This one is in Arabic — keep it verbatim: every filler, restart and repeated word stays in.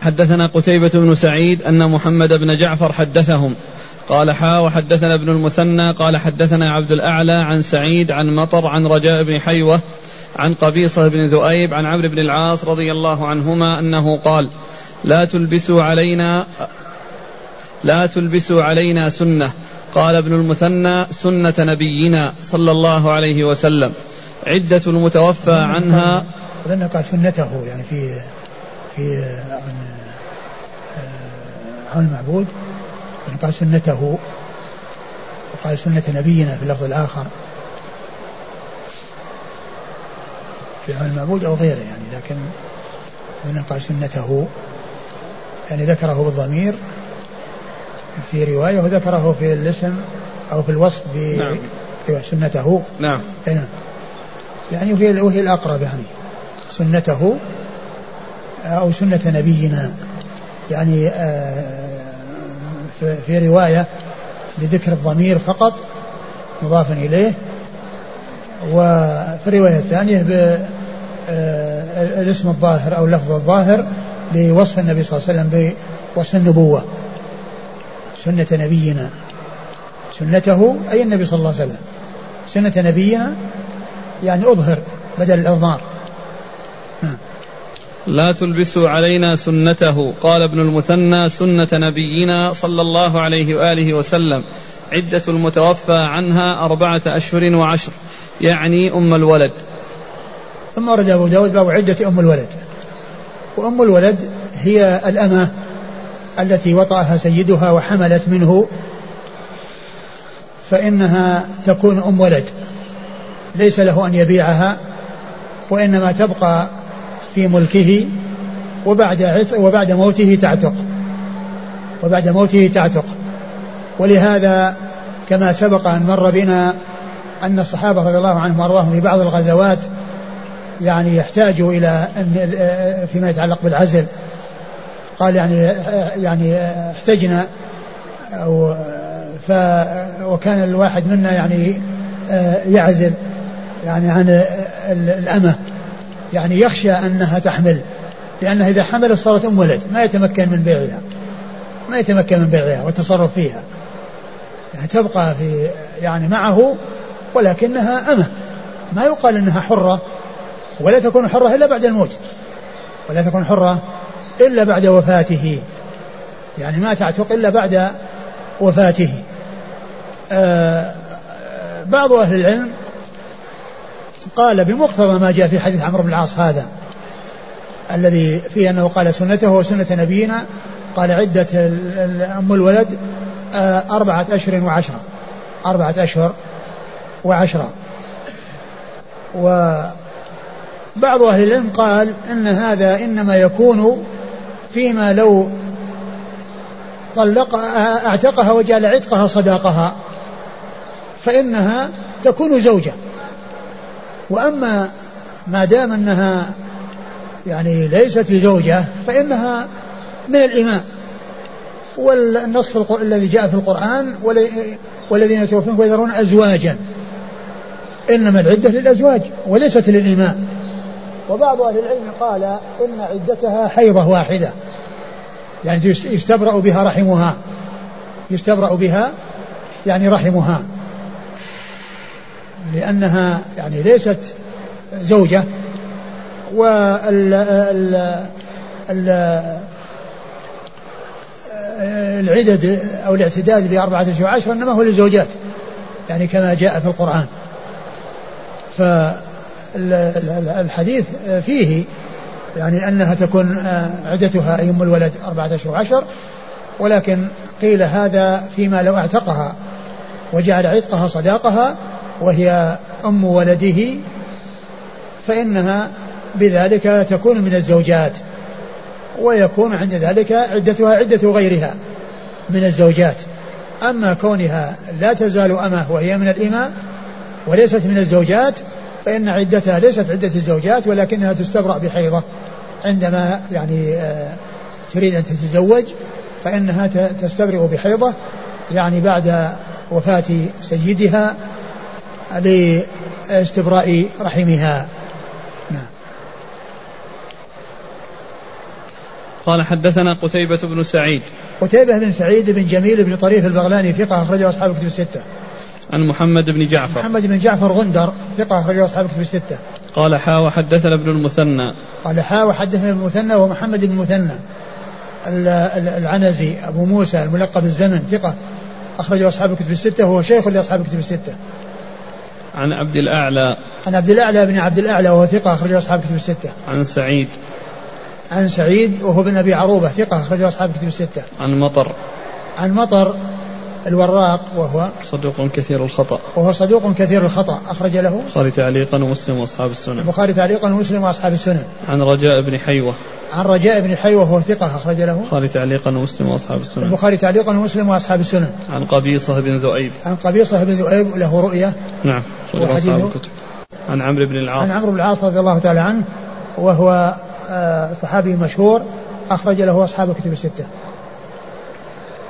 حدثنا قتيبة بن سعيد أن محمد بن جعفر حدثهم قال حا وحدثنا ابن المثنى قال حدثنا عبد الأعلى عن سعيد عن مطر عن رجاء بن حيوة عن قبيصة بن ذؤيب عن عمرو بن العاص رضي الله عنهما أنه قال لا تلبسوا علينا لا تلبسوا علينا سنة. قال ابن المثنى سنة نبينا صلى الله عليه وسلم عدة المتوفى عنها. أظن قال سنته يعني في في عن عن المعبود يعني قال سنته وقال سنة نبينا في اللفظ الآخر في عن المعبود أو غيره يعني، لكن أظن قال سنته يعني ذكره بالضمير في رواية وذكره في الاسم أو في الوصف بسنته. نعم. نعم. يعني وهي, وهي الأقرب يعني سنته أو سنة نبينا يعني في رواية بذكر الضمير فقط مضافا إليه، وفي الرواية الثانية بالاسم الظاهر أو اللفظ الظاهر بوصف النبي صلى الله عليه وسلم بوصف النبوة سنة نبينا. سنته أي النبي صلى الله عليه وسلم، سنة نبينا يعني أظهر بدل الأضمار. لا تلبسوا علينا سنته. قال ابن المثنى سنة نبينا صلى الله عليه وآله وسلم عدة المتوفى عنها أربعة أشهر وعشر يعني أم الولد. ثم ورد أبو داود باب عدة أم الولد. وأم الولد هي الأمة التي وطأها سيدها وحملت منه، فإنها تكون أم ولد ليس له أن يبيعها، وإنما تبقى في ملكه وبعد وبعد موته تعتق وبعد موته تعتق ولهذا كما سبق أن مر بنا أن الصحابة رضي الله عنهم وأرضاهم في بعض الغزوات يعني يحتاجوا إلى أن فيما يتعلق بالعزل، قال يعني يعني احتجنا أو ف وكان الواحد منا يعني يعزل يعني عن الأمة، يعني يخشى أنها تحمل، لأنها إذا حملت صارت أم ولد ما يتمكن من بيعها ما يتمكن من بيعها والتصرف فيها، يعني تبقى في يعني معه ولكنها أمة، ما يقال أنها حرة، ولا تكون حرة إلا بعد الموت، ولا تكون حرة إلا بعد وفاته، يعني ما تعتق إلا بعد وفاته. آه بعض أهل العلم قال بمقتضى ما جاء في حديث عمرو بن العاص هذا الذي فيه أنه قال سنته وسنة نبينا، قال عدة أم الولد أربعة أشهر وعشرة أربعة أشهر وعشرة. وبعض أهل العلم قال إن هذا إنما يكون فيما لو طلق اعتقها وجعل عتقها صداقها فإنها تكون زوجة، وأما ما دام أنها يعني ليست بزوجة فإنها من الإماء. والنص الذي جاء في القرآن والذين يتوفون ويذرون أزواجا، إنما العدة للأزواج وليست للإماء. وبعض أهل العلم قال إن عدتها حيضة واحدة، يعني يستبرأ بها رحمها يستبرأ بها يعني رحمها لأنها يعني ليست زوجة. والعدد أو الاعتداد بأربعة أشهر وعشرة إنما هو للزوجات يعني كما جاء في القرآن. فالحديث فيه يعني أنها تكون عدتها أي أم الولد أربعة أشهر وعشر، ولكن قيل هذا فيما لو اعتقها وجعل عتقها صداقها وهي أم ولده فإنها بذلك تكون من الزوجات، ويكون عند ذلك عدتها عدة غيرها من الزوجات. أما كونها لا تزال أمه وهي من الإماء وليست من الزوجات فإن عدتها ليست عدة الزوجات، ولكنها تستبرأ بحيضة عندما يعني تريد أن تتزوج، فإنها تستبرئ بحيضة يعني بعد وفاة سيدها لاستبراء رحمها. قال حدثنا قتيبة بن سعيد. قتيبة بن سعيد بن جميل بن طريف البغلاني ثقة أخرجه أصحاب الكتب الستة. عن محمد بن جعفر. محمد بن جعفر غندر ثقة أخرجه أصحاب الكتب الستة. قال حا وحدثنا ابن المثنى. قال حا وحدثنا ابن المثنى ومحمد بن المثنى العنزي أبو موسى الملقب الزمن ثقة أخرجه أصحاب الكتب الستة وهو شيخ لأصحاب الكتب الستة. عن عبد الأعلى. عن عبد الأعلى بن عبد الأعلى وهو ثقة أخرجه أصحاب الكتب الستة. عن سعيد. عن سعيد وهو بن أبي عروبة ثقة أخرجه أصحاب الكتب الستة. عن مطر. عن مطر الوراق وهو صدوق كثير الخطأ. وهو صدوق كثير الخطأ أخرج له البخاري تعليقا ومسلم وأصحاب السنن. البخاري تعليقا ومسلم وأصحاب السنن. عن رجاء بن حيوة. عن رجاء بن حيوة وهو ثقة أخرج له البخاري تعليقا ومسلم وأصحاب السنن. البخاري تعليقا ومسلم وأصحاب السنن. عن قبيصة بن ذؤيب. عن قبيصة بن ذؤيب له رؤية. نعم أصحاب الكتب. عن عمرو بن العاص. عن عمرو بن العاص رضي الله تعالى عنه وهو صحابي مشهور أخرج له أصحاب الكتب الستة.